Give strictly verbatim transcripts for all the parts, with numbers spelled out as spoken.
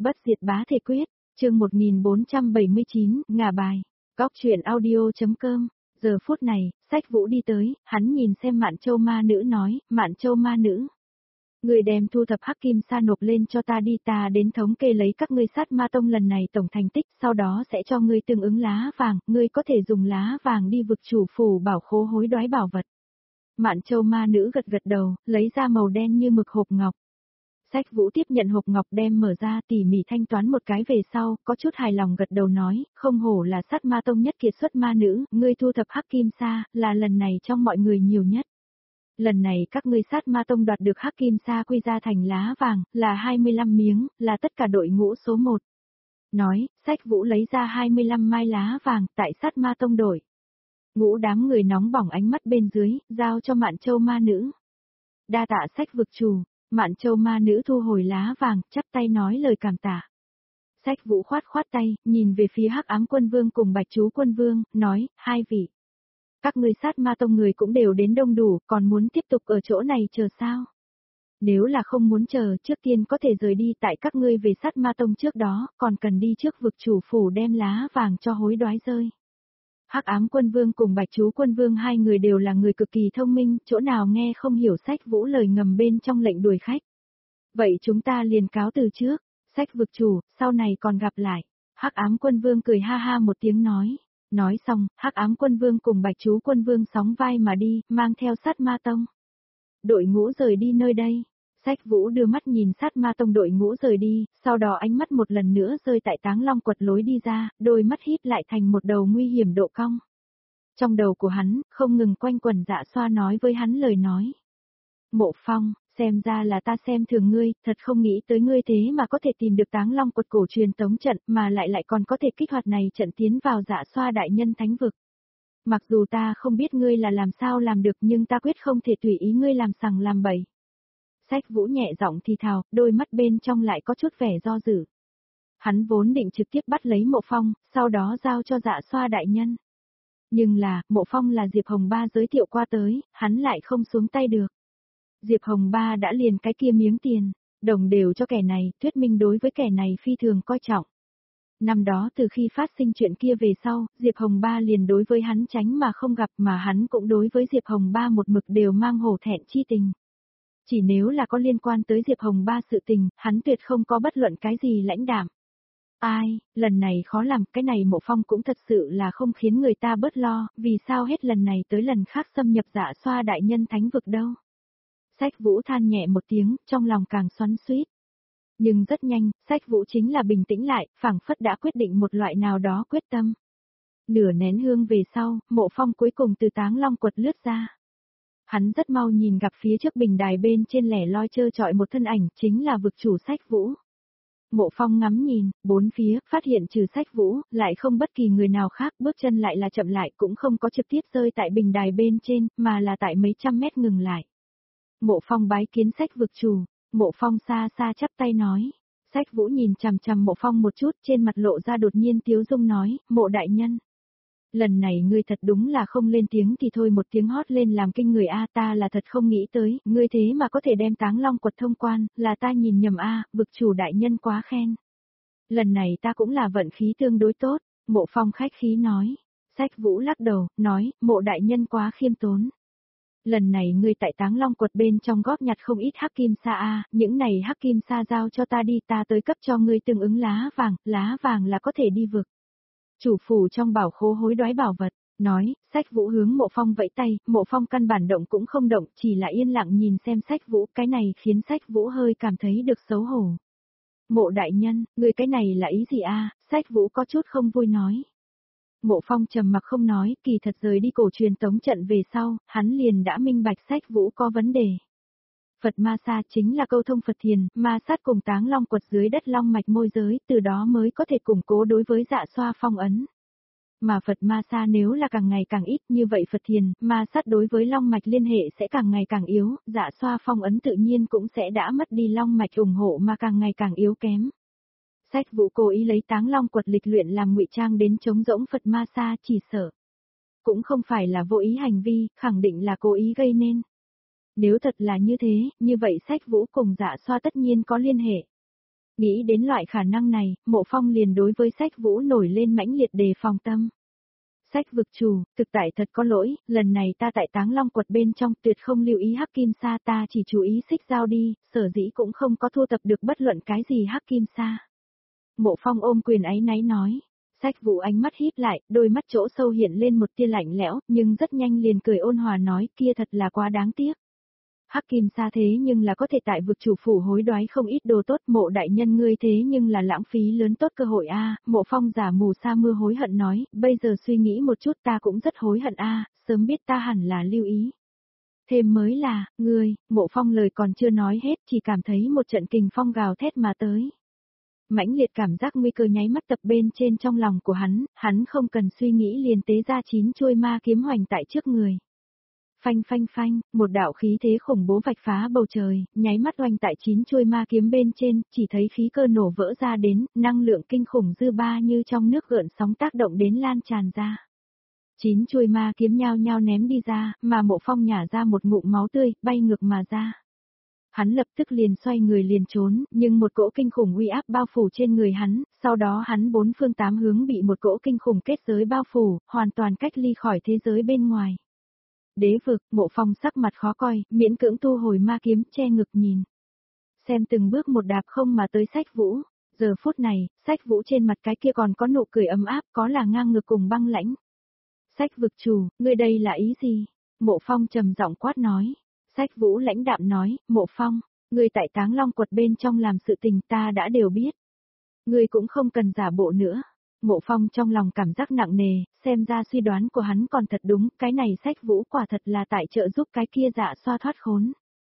Bất diệt bá thể quyết, chương một nghìn bốn trăm bảy mươi chín, ngả bài, góc truyện audio.com, giờ phút này, Sách Vũ đi tới, hắn nhìn xem Mạn Châu ma nữ nói, Mạn Châu ma nữ. Người đem thu thập hắc kim sa nộp lên cho ta đi, ta đến thống kê lấy các ngươi sát ma tông lần này tổng thành tích, sau đó sẽ cho ngươi tương ứng lá vàng, ngươi có thể dùng lá vàng đi vực chủ phủ bảo khố hối đoái bảo vật. Mạn Châu ma nữ gật gật đầu, lấy ra màu đen như mực hộp ngọc. Sách Vũ tiếp nhận hộp ngọc đem mở ra tỉ mỉ thanh toán một cái về sau, có chút hài lòng gật đầu nói, không hổ là sát ma tông nhất kiệt xuất ma nữ, ngươi thu thập hắc kim sa, là lần này trong mọi người nhiều nhất. Lần này các ngươi sát ma tông đoạt được hắc kim sa quy ra thành lá vàng, là hai mươi lăm miếng, là tất cả đội ngũ số một. Nói, Sách Vũ lấy ra hai mươi lăm mai lá vàng, tại sát ma tông đổi. Ngũ đám người nóng bỏng ánh mắt bên dưới, giao cho Mạn Châu ma nữ. Đa tạ Sách vực chủ. Mạn Châu ma nữ thu hồi lá vàng, chắp tay nói lời cảm tạ. Sách Vũ khoát khoát tay, nhìn về phía Hắc Ám Quân Vương cùng Bạch Chú Quân Vương, nói, hai vị. Các ngươi sát ma tông người cũng đều đến đông đủ, còn muốn tiếp tục ở chỗ này chờ sao? Nếu là không muốn chờ, trước tiên có thể rời đi, tại các ngươi về sát ma tông trước đó, còn cần đi trước vực chủ phủ đem lá vàng cho hối đoái rơi. Hắc Ám Quân Vương cùng Bạch Chú Quân Vương hai người đều là người cực kỳ thông minh, chỗ nào nghe không hiểu Sách Vũ lời ngầm bên trong lệnh đuổi khách. Vậy chúng ta liền cáo từ trước, Sách vực chủ, sau này còn gặp lại. Hắc Ám Quân Vương cười ha ha một tiếng nói. Nói xong, Hắc Ám Quân Vương cùng Bạch Chú Quân Vương sóng vai mà đi, mang theo sát ma tông. Đội ngũ rời đi nơi đây. Sách Vũ đưa mắt nhìn sát ma tông đội ngũ rời đi, sau đó ánh mắt một lần nữa rơi tại Táng Long quật lối đi ra, đôi mắt híp lại thành một đầu nguy hiểm độ cong. Trong đầu của hắn, không ngừng quanh quẩn Dạ Xoa nói với hắn lời nói. Mộ Phong, xem ra là ta xem thường ngươi, thật không nghĩ tới ngươi thế mà có thể tìm được Táng Long quật cổ truyền tống trận, mà lại lại còn có thể kích hoạt này trận tiến vào Dạ Xoa đại nhân thánh vực. Mặc dù ta không biết ngươi là làm sao làm được, nhưng ta quyết không thể tùy ý ngươi làm sằng làm bậy. Sách Vũ nhẹ giọng thì thào, đôi mắt bên trong lại có chút vẻ do dự. Hắn vốn định trực tiếp bắt lấy Mộ Phong, sau đó giao cho Dạ Xoa đại nhân. Nhưng là, Mộ Phong là Diệp Hồng Ba giới thiệu qua tới, hắn lại không xuống tay được. Diệp Hồng Ba đã liền cái kia miếng tiền, đồng đều cho kẻ này, thuyết minh đối với kẻ này phi thường coi trọng. Năm đó từ khi phát sinh chuyện kia về sau, Diệp Hồng Ba liền đối với hắn tránh mà không gặp, mà hắn cũng đối với Diệp Hồng Ba một mực đều mang hổ thẹn chi tình. Chỉ nếu là có liên quan tới Diệp Hồng Ba sự tình, hắn tuyệt không có bất luận cái gì lãnh đạm. Ai, lần này khó làm, cái này Mộ Phong cũng thật sự là không khiến người ta bớt lo, vì sao hết lần này tới lần khác xâm nhập Dạ Xoa đại nhân thánh vực đâu. Sách Vũ than nhẹ một tiếng, trong lòng càng xoắn xuýt. Nhưng rất nhanh, Sách Vũ chính là bình tĩnh lại, phảng phất đã quyết định một loại nào đó quyết tâm. Nửa nén hương về sau, Mộ Phong cuối cùng từ Táng Long quật lướt ra. Hắn rất mau nhìn gặp phía trước bình đài bên trên lẻ loi trơ trọi một thân ảnh, chính là vực chủ Sách Vũ. Mộ Phong ngắm nhìn, bốn phía, phát hiện trừ Sách Vũ, lại không bất kỳ người nào khác, bước chân lại là chậm lại, cũng không có trực tiếp rơi tại bình đài bên trên, mà là tại mấy trăm mét ngừng lại. Mộ Phong bái kiến Sách vực chủ, Mộ Phong xa xa chắp tay nói. Sách Vũ nhìn chằm chằm Mộ Phong một chút, trên mặt lộ ra đột nhiên tiếu dung nói, Mộ đại nhân. Lần này ngươi thật đúng là không lên tiếng thì thôi, một tiếng hót lên làm kinh người a, ta là thật không nghĩ tới, ngươi thế mà có thể đem Táng Long quật thông quan, là ta nhìn nhầm a, vực chủ đại nhân quá khen. Lần này ta cũng là vận khí tương đối tốt, Mộ Phong khách khí nói. Sách Vũ lắc đầu, nói, Mộ đại nhân quá khiêm tốn. Lần này ngươi tại Táng Long quật bên trong góp nhặt không ít hắc kim sa a, những này hắc kim sa giao cho ta đi, ta tới cấp cho ngươi tương ứng lá vàng, lá vàng là có thể đi vực chủ phủ trong bảo khố hối đoái bảo vật. Nói, Sách Vũ hướng Mộ Phong vẫy tay, Mộ Phong căn bản động cũng không động, chỉ là yên lặng nhìn xem Sách Vũ, cái này khiến Sách Vũ hơi cảm thấy được xấu hổ. Mộ đại nhân, người cái này là ý gì a? Sách Vũ có chút không vui nói. Mộ Phong trầm mặc không nói, kỳ thật rời đi cổ truyền tống trận về sau, hắn liền đã minh bạch Sách Vũ có vấn đề. Phật Ma Sa chính là câu thông Phật Thiền, Ma Sát cùng Táng Long quật dưới đất long mạch môi giới, từ đó mới có thể củng cố đối với Dạ Xoa phong ấn. Mà Phật Ma Sa nếu là càng ngày càng ít, như vậy Phật Thiền, Ma Sát đối với long mạch liên hệ sẽ càng ngày càng yếu, Dạ Xoa phong ấn tự nhiên cũng sẽ đã mất đi long mạch ủng hộ mà càng ngày càng yếu kém. Sách Vũ cố ý lấy Táng Long quật lịch luyện làm ngụy trang đến chống rỗng Phật Ma Sa, chỉ sợ cũng không phải là vô ý hành vi, khẳng định là cố ý gây nên. Nếu thật là như thế, như vậy Sách Vũ cùng Dạ Xoa tất nhiên có liên hệ. Nghĩ đến loại khả năng này, Mộ Phong liền đối với Sách Vũ nổi lên mãnh liệt đề phòng tâm. Sách vực chủ, thực tại thật có lỗi, lần này ta tại Táng Long quật bên trong tuyệt không lưu ý hắc kim sa, ta chỉ chú ý xích giao đi, sở dĩ cũng không có thu tập được bất luận cái gì hắc kim sa. Mộ Phong ôm quyền áy náy nói. Sách Vũ ánh mắt híp lại, đôi mắt chỗ sâu hiện lên một tia lạnh lẽo, nhưng rất nhanh liền cười ôn hòa nói, kia thật là quá đáng tiếc. Hắc kim sa thế nhưng là có thể tại vực chủ phủ hối đoái không ít đồ tốt, Mộ đại nhân ngươi thế nhưng là lãng phí lớn tốt cơ hội a. Mộ Phong giả mù sa mưa hối hận nói, bây giờ suy nghĩ một chút ta cũng rất hối hận a, sớm biết ta hẳn là lưu ý. Thêm mới là, ngươi, Mộ Phong lời còn chưa nói hết, chỉ cảm thấy một trận kình phong gào thét mà tới. Mãnh liệt cảm giác nguy cơ nháy mắt tập bên trên trong lòng của hắn, hắn không cần suy nghĩ liền tế ra chín chuôi ma kiếm hoành tại trước người. Phanh phanh phanh, một đạo khí thế khủng bố vạch phá bầu trời, nháy mắt oanh tại chín chuôi ma kiếm bên trên, chỉ thấy khí cơ nổ vỡ ra đến, năng lượng kinh khủng dư ba như trong nước gợn sóng tác động đến lan tràn ra. Chín chuôi ma kiếm nhao nhao ném đi ra, mà Mộ Phong nhả ra một ngụm máu tươi, bay ngược mà ra. Hắn lập tức liền xoay người liền trốn, nhưng một cỗ kinh khủng uy áp bao phủ trên người hắn, sau đó hắn bốn phương tám hướng bị một cỗ kinh khủng kết giới bao phủ, hoàn toàn cách ly khỏi thế giới bên ngoài. Đế vực, Mộ Phong sắc mặt khó coi, miễn cưỡng thu hồi ma kiếm, che ngực nhìn. Xem từng bước một đạp không mà tới Sách Vũ. Giờ phút này, Sách Vũ trên mặt cái kia còn có nụ cười ấm áp, có là ngang ngược cùng băng lãnh. Sách vực chủ, ngươi đây là ý gì? Mộ Phong trầm giọng quát nói. Sách Vũ lãnh đạm nói, Mộ Phong, ngươi tại Táng Long quật bên trong làm sự tình ta đã đều biết. Ngươi cũng không cần giả bộ nữa. Mộ Phong trong lòng cảm giác nặng nề, xem ra suy đoán của hắn còn thật đúng, cái này Sách Vũ quả thật là tại trợ giúp cái kia dạ xoa thoát khốn.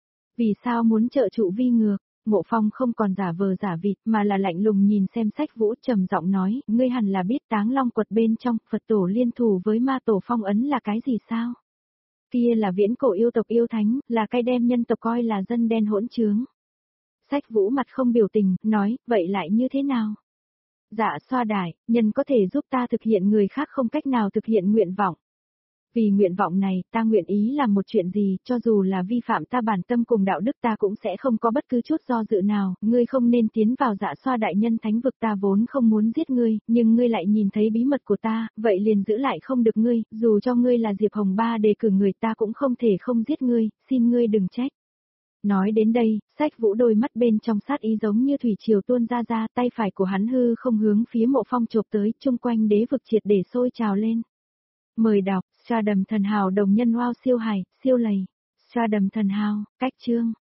Vì sao muốn trợ trụ vi ngược? Mộ Phong không còn giả vờ giả vịt mà là lạnh lùng nhìn xem Sách Vũ trầm giọng nói, ngươi hẳn là biết Táng Long quật bên trong Phật tổ liên thủ với ma tổ phong ấn là cái gì sao? Kia là viễn cổ yêu tộc yêu thánh, là cái đem nhân tộc coi là dân đen hỗn trướng. Sách Vũ mặt không biểu tình, nói, vậy lại như thế nào? Dạ xoa đại, nhân có thể giúp ta thực hiện người khác không cách nào thực hiện nguyện vọng. Vì nguyện vọng này, ta nguyện ý làm một chuyện gì, cho dù là vi phạm ta bản tâm cùng đạo đức ta cũng sẽ không có bất cứ chút do dự nào, ngươi không nên tiến vào dạ xoa đại nhân thánh vực, ta vốn không muốn giết ngươi, nhưng ngươi lại nhìn thấy bí mật của ta, vậy liền giữ lại không được ngươi, dù cho ngươi là Diệp Hồng Ba đề cử người ta cũng không thể không giết ngươi, xin ngươi đừng trách. Nói đến đây, Sách Vũ đôi mắt bên trong sát ý giống như thủy triều tuôn ra ra, tay phải của hắn hư không hướng phía Mộ Phong chộp tới, chung quanh đế vực triệt để sôi trào lên. Mời đọc, Stardom thần hào đồng nhân wow siêu hài, siêu lầy. Stardom thần hào, cách chương.